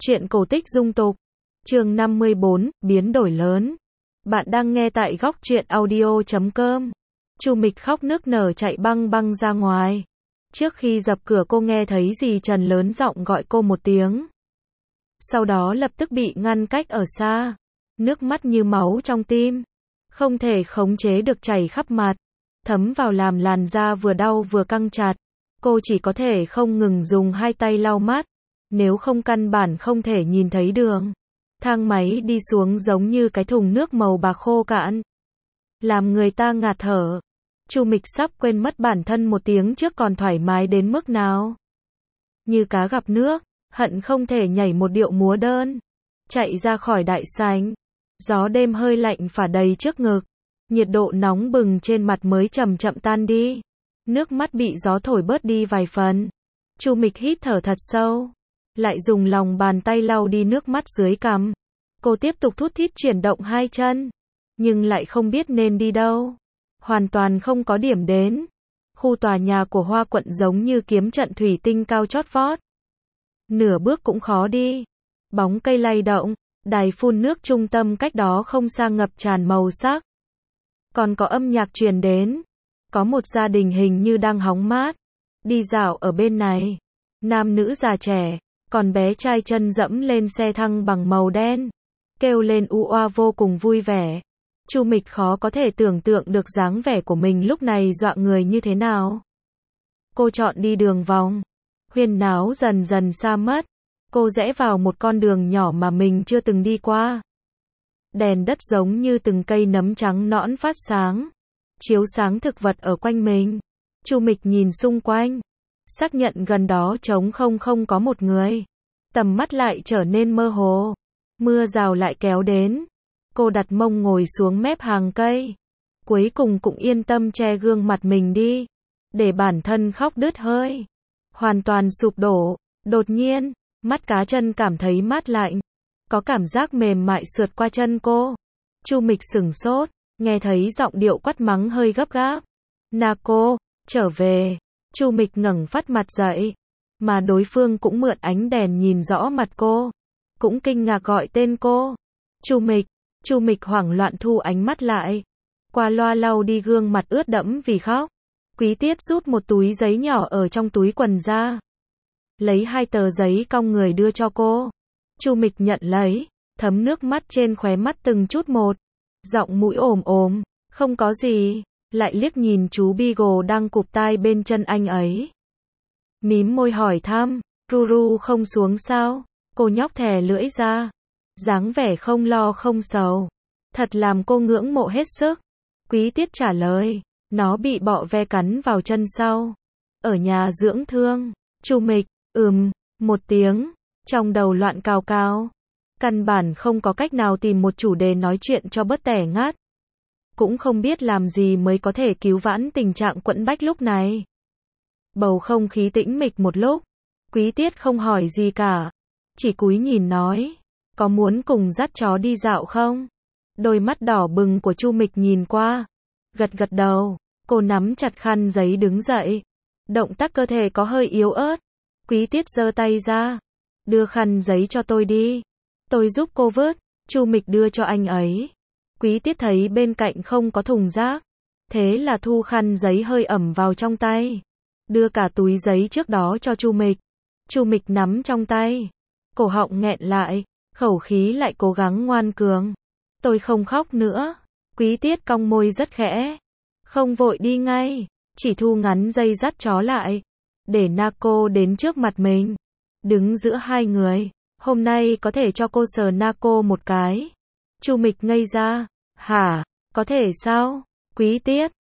Truyện cổ tích dung tục. Chương 54, biến đổi lớn. Bạn đang nghe tại góc truyện audio.com. Chu Mịch khóc nức nở chạy băng băng ra ngoài. Trước khi dập cửa cô nghe thấy dì Trần lớn giọng gọi cô một tiếng. Sau đó lập tức bị ngăn cách ở xa. Nước mắt như máu trong tim. Không thể khống chế được chảy khắp mặt. Thấm vào làm làn da vừa đau vừa căng chặt. Cô chỉ có thể không ngừng dùng hai tay lau mắt. Nếu không căn bản không thể nhìn thấy đường. Thang máy đi xuống giống như cái thùng nước màu bạc khô cạn. Làm người ta ngạt thở. Chu Mịch sắp quên mất bản thân một tiếng trước còn thoải mái đến mức nào. Như cá gặp nước, hận không thể nhảy một điệu múa đơn. Chạy ra khỏi đại sảnh. Gió đêm hơi lạnh phả đầy trước ngực. Nhiệt độ nóng bừng trên mặt mới chậm chậm tan đi. Nước mắt bị gió thổi bớt đi vài phần. Chu Mịch hít thở thật sâu. Lại dùng lòng bàn tay lau đi nước mắt dưới cằm. Cô tiếp tục thút thít chuyển động hai chân. Nhưng lại không biết nên đi đâu. Hoàn toàn không có điểm đến. Khu tòa nhà của Hoa Quận giống như kiếm trận thủy tinh cao chót vót. Nửa bước cũng khó đi. Bóng cây lay động. Đài phun nước trung tâm cách đó không xa ngập tràn màu sắc. Còn có âm nhạc truyền đến. Có một gia đình hình như đang hóng mát. Đi dạo ở bên này. Nam nữ già trẻ. Còn bé trai chân dẫm lên xe thăng bằng màu đen. Kêu lên u oa vô cùng vui vẻ. Chu Mịch khó có thể tưởng tượng được dáng vẻ của mình lúc này dọa người như thế nào. Cô chọn đi đường vòng. Huyên náo dần dần xa mất. Cô rẽ vào một con đường nhỏ mà mình chưa từng đi qua. Đèn đất giống như từng cây nấm trắng nõn phát sáng. Chiếu sáng thực vật ở quanh mình. Chu Mịch nhìn xung quanh. Xác nhận gần đó trống không có một người. Tầm mắt lại trở nên mơ hồ. Mưa rào lại kéo đến. Cô đặt mông ngồi xuống mép hàng cây. Cuối cùng cũng yên tâm che gương mặt mình đi. Để bản thân khóc đứt hơi. Hoàn toàn sụp đổ. Đột nhiên, mắt cá chân cảm thấy mát lạnh. Có cảm giác mềm mại sượt qua chân cô. Chu Mịch sửng sốt. Nghe thấy giọng điệu quát mắng hơi gấp gáp. Naco, trở về. Chu Mịch ngẩng phát mặt dậy. Mà đối phương cũng mượn ánh đèn nhìn rõ mặt cô. Cũng kinh ngạc gọi tên cô. Chu Mịch. Chu Mịch hoảng loạn thu ánh mắt lại. Qua loa lau đi gương mặt ướt đẫm vì khóc. Quý Tiết rút một túi giấy nhỏ ở trong túi quần ra. Lấy 2 tờ giấy cong người đưa cho cô. Chu Mịch nhận lấy. Thấm nước mắt trên khóe mắt từng chút một. Giọng mũi ồm ồm. Không có gì. Lại liếc nhìn chú Beagle đang cụp tai bên chân anh ấy. Mím môi hỏi thăm. Ruru không xuống sao? Cô nhóc thè lưỡi ra. Dáng vẻ không lo không sầu. Thật làm cô ngưỡng mộ hết sức. Quý Tiết trả lời. Nó bị bọ ve cắn vào chân sau. Ở nhà dưỡng thương. Chu Mịch. Một tiếng. Trong đầu loạn cào cào. Căn bản không có cách nào tìm một chủ đề nói chuyện cho bớt tẻ ngát. Cũng không biết làm gì mới có thể cứu vãn tình trạng quẫn bách lúc này. Bầu không khí tĩnh mịch một lúc. Quý Tiết không hỏi gì cả. Chỉ cúi nhìn nói. Có muốn cùng dắt chó đi dạo không? Đôi mắt đỏ bừng của Chu Mịch nhìn qua. Gật gật đầu. Cô nắm chặt khăn giấy đứng dậy. Động tác cơ thể có hơi yếu ớt. Quý Tiết giơ tay ra. Đưa khăn giấy cho tôi đi. Tôi giúp cô vớt. Chu Mịch đưa cho anh ấy. Quý Tiết thấy bên cạnh không có thùng rác. Thế là thu khăn giấy hơi ẩm vào trong tay. Đưa cả túi giấy trước đó cho Chu Mịch. Chu Mịch nắm trong tay. Cổ họng nghẹn lại. Khẩu khí lại cố gắng ngoan cường. Tôi không khóc nữa. Quý Tiết cong môi rất khẽ. Không vội đi ngay. Chỉ thu ngắn dây dắt chó lại. Để Naco đến trước mặt mình. Đứng giữa hai người. Hôm nay có thể cho cô sờ Naco một cái. Chu Mịch ngây ra. Hả? Có thể sao? Quý Tiết.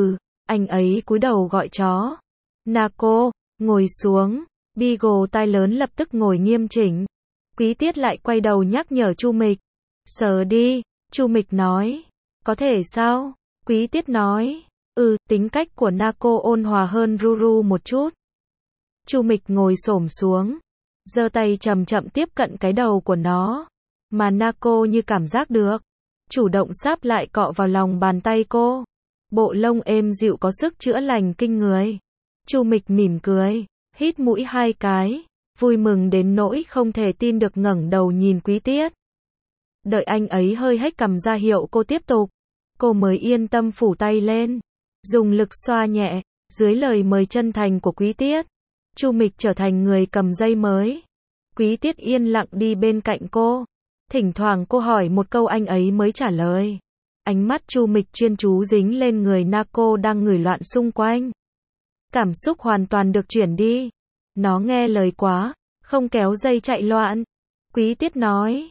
Anh ấy cúi đầu gọi chó. Naco, ngồi xuống. Beagle tai lớn lập tức ngồi nghiêm chỉnh. Quý Tiết lại quay đầu nhắc nhở Chu Mịch. Sờ đi. Chu Mịch nói. Có thể sao? Quý Tiết nói. Tính cách của Naco ôn hòa hơn Ruru một chút. Chu Mịch ngồi xổm xuống. Giơ tay chậm chậm tiếp cận cái đầu của nó. Mà Naco như cảm giác được. Chủ động sáp lại cọ vào lòng bàn tay cô. Bộ lông êm dịu có sức chữa lành kinh người. Chu Mịch mỉm cười. Hít mũi 2 cái. vui mừng đến nỗi không thể tin được ngẩng đầu nhìn Quý Tiết. Đợi anh ấy hơi hếch cằm ra hiệu cô tiếp tục, cô mới yên tâm phủ tay lên, dùng lực xoa nhẹ, dưới lời mời chân thành của Quý Tiết. Chu Mịch trở thành người cầm dây mới. Quý Tiết yên lặng đi bên cạnh cô. Thỉnh thoảng cô hỏi một câu anh ấy mới trả lời. Ánh mắt Chu Mịch chuyên chú dính lên người Naco đang ngửi loạn xung quanh. Cảm xúc hoàn toàn được chuyển đi. Nó nghe lời quá, không kéo dây chạy loạn. Quý Tiết nói,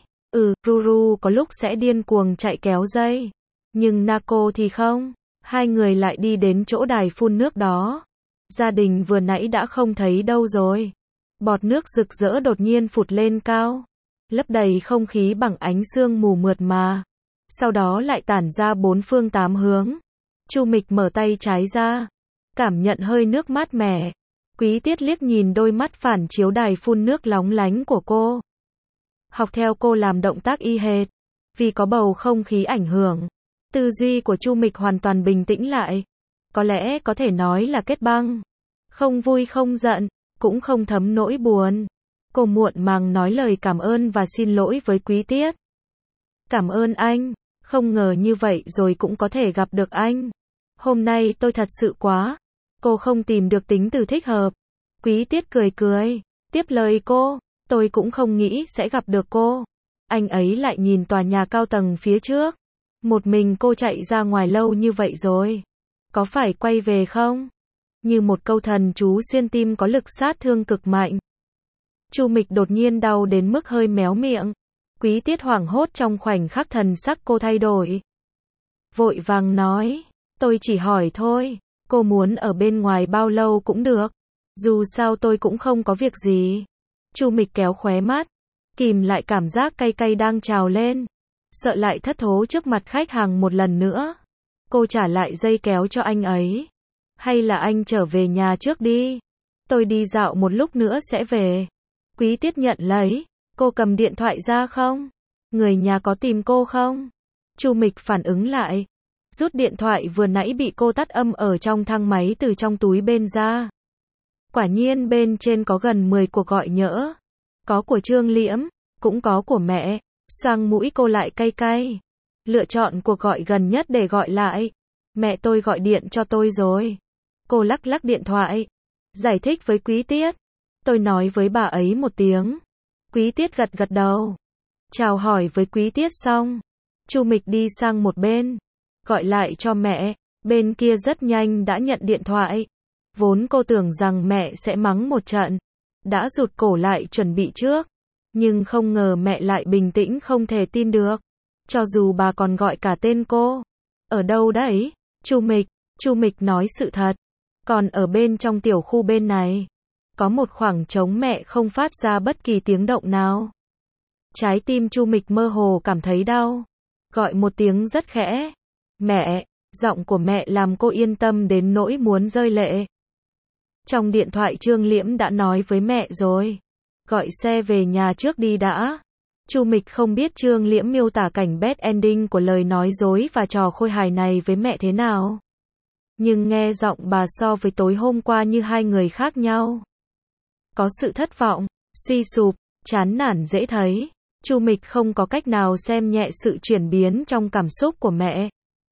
Ruru có lúc sẽ điên cuồng chạy kéo dây. Nhưng Naco thì không. Hai người lại đi đến chỗ đài phun nước đó. Gia đình vừa nãy đã không thấy đâu rồi. Bọt nước rực rỡ đột nhiên phụt lên cao, lấp đầy không khí bằng ánh sương mù mượt mà. Sau đó lại tản ra bốn phương tám hướng. Chu Mịch mở tay trái ra, cảm nhận hơi nước mát mẻ. Quý Tiết liếc nhìn đôi mắt phản chiếu đài phun nước lóng lánh của cô. Học theo cô làm động tác y hệt. Vì có bầu không khí ảnh hưởng, tư duy của Chu Mịch hoàn toàn bình tĩnh lại. Có lẽ có thể nói là kết băng. Không vui không giận, cũng không thấm nỗi buồn. Cô muộn màng nói lời cảm ơn và xin lỗi với Quý Tiết. Cảm ơn anh, không ngờ như vậy rồi cũng có thể gặp được anh. Hôm nay tôi thật sự quá. Cô không tìm được tính từ thích hợp. Quý Tiết cười cười, tiếp lời cô, tôi cũng không nghĩ sẽ gặp được cô. Anh ấy lại nhìn tòa nhà cao tầng phía trước. Một mình cô chạy ra ngoài lâu như vậy rồi. Có phải quay về không? Như một câu thần chú xuyên tim có lực sát thương cực mạnh. Chu Mịch đột nhiên đau đến mức hơi méo miệng. Quý Tiết hoảng hốt trong khoảnh khắc thần sắc cô thay đổi. Vội vàng nói, tôi chỉ hỏi thôi, cô muốn ở bên ngoài bao lâu cũng được. Dù sao tôi cũng không có việc gì. Chu Mịch kéo khóe mắt, kìm lại cảm giác cay cay đang trào lên. Sợ lại thất thố trước mặt khách hàng một lần nữa. Cô trả lại dây kéo cho anh ấy. Hay là anh trở về nhà trước đi. Tôi đi dạo một lúc nữa sẽ về. Quý Tiết nhận lấy. Cô cầm điện thoại ra không? Người nhà có tìm cô không? Chu Mịch phản ứng lại. Rút điện thoại vừa nãy bị cô tắt âm ở trong thang máy từ trong túi bên ra. Quả nhiên bên trên có gần 10 cuộc gọi nhỡ. Có của Trương Liễm, cũng có của mẹ. Xoang mũi cô lại cay cay. Lựa chọn cuộc gọi gần nhất để gọi lại. Mẹ tôi gọi điện cho tôi rồi. Cô lắc lắc điện thoại. Giải thích với Quý Tiết. Tôi nói với bà ấy một tiếng. Quý Tiết gật gật đầu. Chào hỏi với Quý Tiết xong. Chu Mịch đi sang một bên. Gọi lại cho mẹ. Bên kia rất nhanh đã nhận điện thoại. Vốn cô tưởng rằng mẹ sẽ mắng một trận. Đã rụt cổ lại chuẩn bị trước. Nhưng không ngờ mẹ lại bình tĩnh không thể tin được. Cho dù bà còn gọi cả tên cô. Ở đâu đấy? Chu Mịch nói sự thật. Còn ở bên trong tiểu khu bên này. Có một khoảng trống mẹ không phát ra bất kỳ tiếng động nào. Trái tim Chu Mịch mơ hồ cảm thấy đau. Gọi một tiếng rất khẽ. Mẹ, giọng của mẹ làm cô yên tâm đến nỗi muốn rơi lệ. Trong điện thoại Trương Liễm đã nói với mẹ rồi. Gọi xe về nhà trước đi đã. Chu Mịch không biết Trương Liễm miêu tả cảnh bad ending của lời nói dối và trò khôi hài này với mẹ thế nào. Nhưng nghe giọng bà so với tối hôm qua như hai người khác nhau. Có sự thất vọng, suy sụp, chán nản dễ thấy. Chu Mịch không có cách nào xem nhẹ sự chuyển biến trong cảm xúc của mẹ.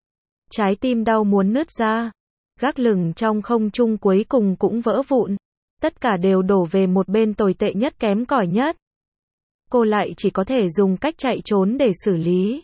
Trái tim đau muốn nứt ra. Gác lửng trong không trung cuối cùng cũng vỡ vụn. Tất cả đều đổ về một bên tồi tệ nhất kém cỏi nhất. Cô lại chỉ có thể dùng cách chạy trốn để xử lý.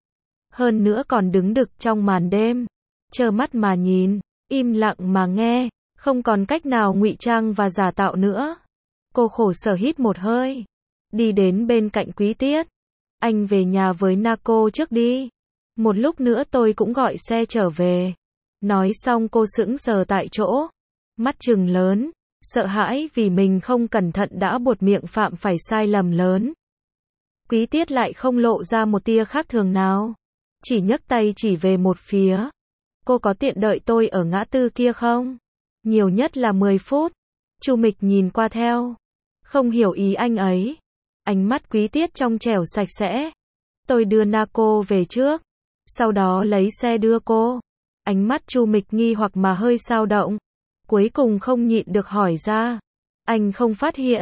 Hơn nữa còn đứng đực trong màn đêm. Trơ mắt mà nhìn, im lặng mà nghe, không còn cách nào ngụy trang và giả tạo nữa. Cô khổ sở hít một hơi. Đi đến bên cạnh Quý Tiết. Anh về nhà với Naco trước đi. Một lúc nữa tôi cũng gọi xe trở về. Nói xong cô sững sờ tại chỗ. Mắt trừng lớn. Sợ hãi vì mình không cẩn thận đã buột miệng phạm phải sai lầm lớn. Quý Tiết lại không lộ ra một tia khác thường nào. Chỉ nhấc tay chỉ về một phía. Cô có tiện đợi tôi ở ngã tư kia không? Nhiều nhất là 10 phút. Chu Mịch nhìn qua theo. Không hiểu ý anh ấy. Ánh mắt Quý Tiết trong trẻo sạch sẽ. Tôi đưa Naco về trước. Sau đó lấy xe đưa cô. Ánh mắt Chu Mịch nghi hoặc mà hơi dao động. Cuối cùng không nhịn được hỏi ra. Anh không phát hiện.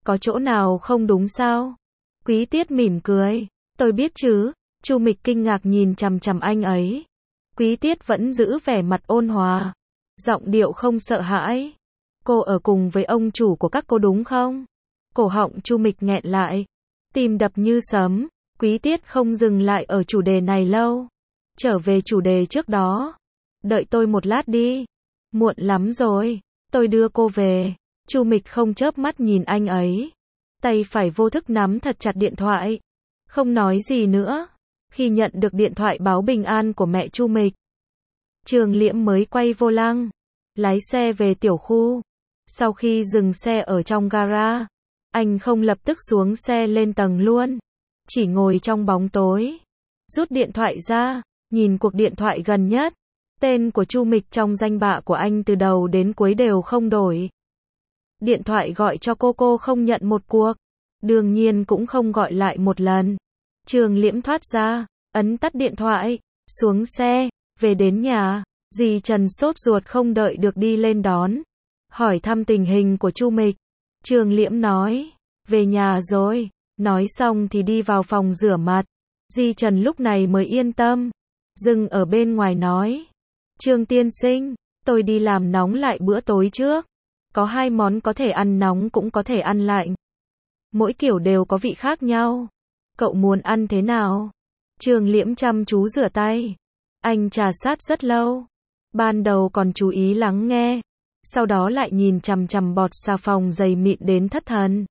Có chỗ nào không đúng sao? Quý Tiết mỉm cười. Tôi biết chứ. Chu Mịch kinh ngạc nhìn chằm chằm anh ấy. Quý Tiết vẫn giữ vẻ mặt ôn hòa. Giọng điệu không sợ hãi. Cô ở cùng với ông chủ của các cô đúng không? Cổ họng Chu Mịch nghẹn lại. Tim đập như sấm. Quý Tiết không dừng lại ở chủ đề này lâu. Trở về chủ đề trước đó. Đợi tôi một lát đi. Muộn lắm rồi. Tôi đưa cô về. Chu Mịch không chớp mắt nhìn anh ấy. Tay phải vô thức nắm thật chặt điện thoại. Không nói gì nữa. Khi nhận được điện thoại báo bình an của mẹ Chu Mịch, Trường Liễm mới quay vô lăng, lái xe về tiểu khu. Sau khi dừng xe ở trong gara, anh không lập tức xuống xe lên tầng luôn. Chỉ ngồi trong bóng tối. Rút điện thoại ra, nhìn cuộc điện thoại gần nhất. Tên của Chu Mịch trong danh bạ của anh từ đầu đến cuối đều không đổi. Điện thoại gọi cho cô không nhận một cuộc. Đương nhiên cũng không gọi lại một lần. Trường Liễm thoát ra, ấn tắt điện thoại, xuống xe, về đến nhà. Dì Trần sốt ruột không đợi được đi lên đón. Hỏi thăm tình hình của Chu Mịch. Trường Liễm nói, về nhà rồi. Nói xong thì đi vào phòng rửa mặt. Dì Trần lúc này mới yên tâm. Dừng ở bên ngoài nói, Trương tiên sinh, tôi đi làm nóng lại bữa tối trước. Có 2 món có thể ăn nóng cũng có thể ăn lạnh. Mỗi kiểu đều có vị khác nhau. Cậu muốn ăn thế nào? Trường Liễm chăm chú rửa tay. Anh trà sát rất lâu. Ban đầu còn chú ý lắng nghe. Sau đó lại nhìn chằm chằm bọt xà phòng dày mịn đến thất thần.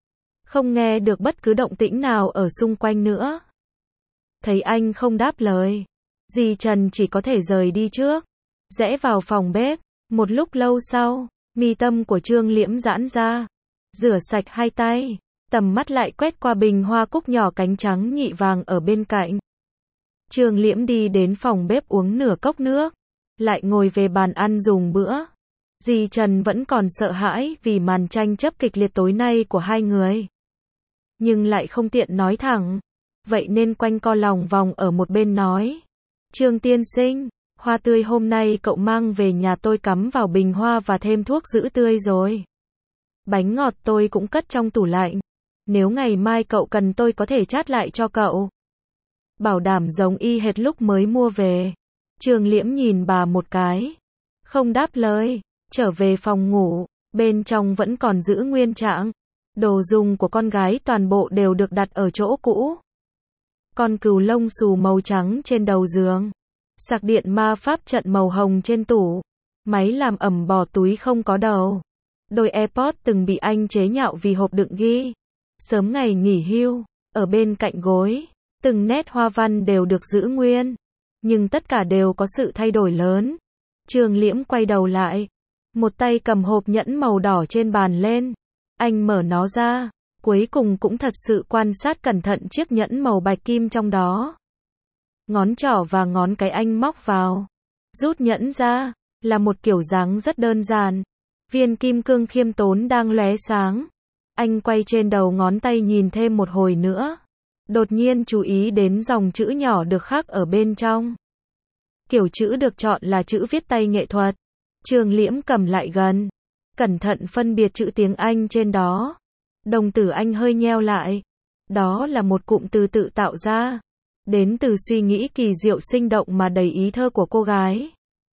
Không nghe được bất cứ động tĩnh nào ở xung quanh nữa. Thấy anh không đáp lời, dì Trần chỉ có thể rời đi trước. Rẽ vào phòng bếp. Một lúc lâu sau, mi tâm của Trương Liễm giãn ra. Rửa sạch 2 tay. Tầm mắt lại quét qua bình hoa cúc nhỏ cánh trắng nhị vàng ở bên cạnh. Trương Liễm đi đến phòng bếp uống nửa cốc nước. Lại ngồi về bàn ăn dùng bữa. Dì Trần vẫn còn sợ hãi vì màn tranh chấp kịch liệt tối nay của hai người. Nhưng lại không tiện nói thẳng. Vậy nên quanh co lòng vòng ở một bên nói. Trương tiên sinh, hoa tươi hôm nay cậu mang về nhà tôi cắm vào bình hoa và thêm thuốc giữ tươi rồi. Bánh ngọt tôi cũng cất trong tủ lạnh. Nếu ngày mai cậu cần tôi có thể chát lại cho cậu. Bảo đảm giống y hệt lúc mới mua về. Trường Liễm nhìn bà một cái. Không đáp lời. Trở về phòng ngủ. Bên trong vẫn còn giữ nguyên trạng. Đồ dùng của con gái toàn bộ đều được đặt ở chỗ cũ. Con cừu lông xù màu trắng trên đầu giường. Sạc điện ma pháp trận màu hồng trên tủ. Máy làm ẩm bỏ túi không có đầu. Đôi AirPods từng bị anh chế nhạo vì hộp đựng ghi. Sớm ngày nghỉ hưu. Ở bên cạnh gối. Từng nét hoa văn đều được giữ nguyên. Nhưng tất cả đều có sự thay đổi lớn. Trường Liễm quay đầu lại. Một tay cầm hộp nhẫn màu đỏ trên bàn lên. Anh mở nó ra. Cuối cùng cũng thật sự quan sát cẩn thận chiếc nhẫn màu bạch kim trong đó. Ngón trỏ và ngón cái anh móc vào. Rút nhẫn ra. Là một kiểu dáng rất đơn giản. Viên kim cương khiêm tốn đang lóe sáng. Anh quay trên đầu ngón tay nhìn thêm một hồi nữa. Đột nhiên chú ý đến dòng chữ nhỏ được khắc ở bên trong. Kiểu chữ được chọn là chữ viết tay nghệ thuật. Trường Liễm cầm lại gần. Cẩn thận phân biệt chữ tiếng Anh trên đó. Đồng tử anh hơi nheo lại. Đó là một cụm từ tự tạo ra. Đến từ suy nghĩ kỳ diệu sinh động mà đầy ý thơ của cô gái.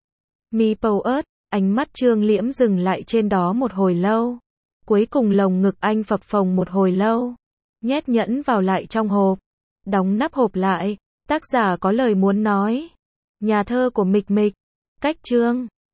Meeple. Ánh mắt Trường Liễm dừng lại trên đó một hồi lâu. Cuối cùng lồng ngực anh phập phồng một hồi lâu. Nhét nhẫn vào lại trong hộp. Đóng nắp hộp lại. Tác giả có lời muốn nói. Nhà thơ của Mịch Mịch. Cách chương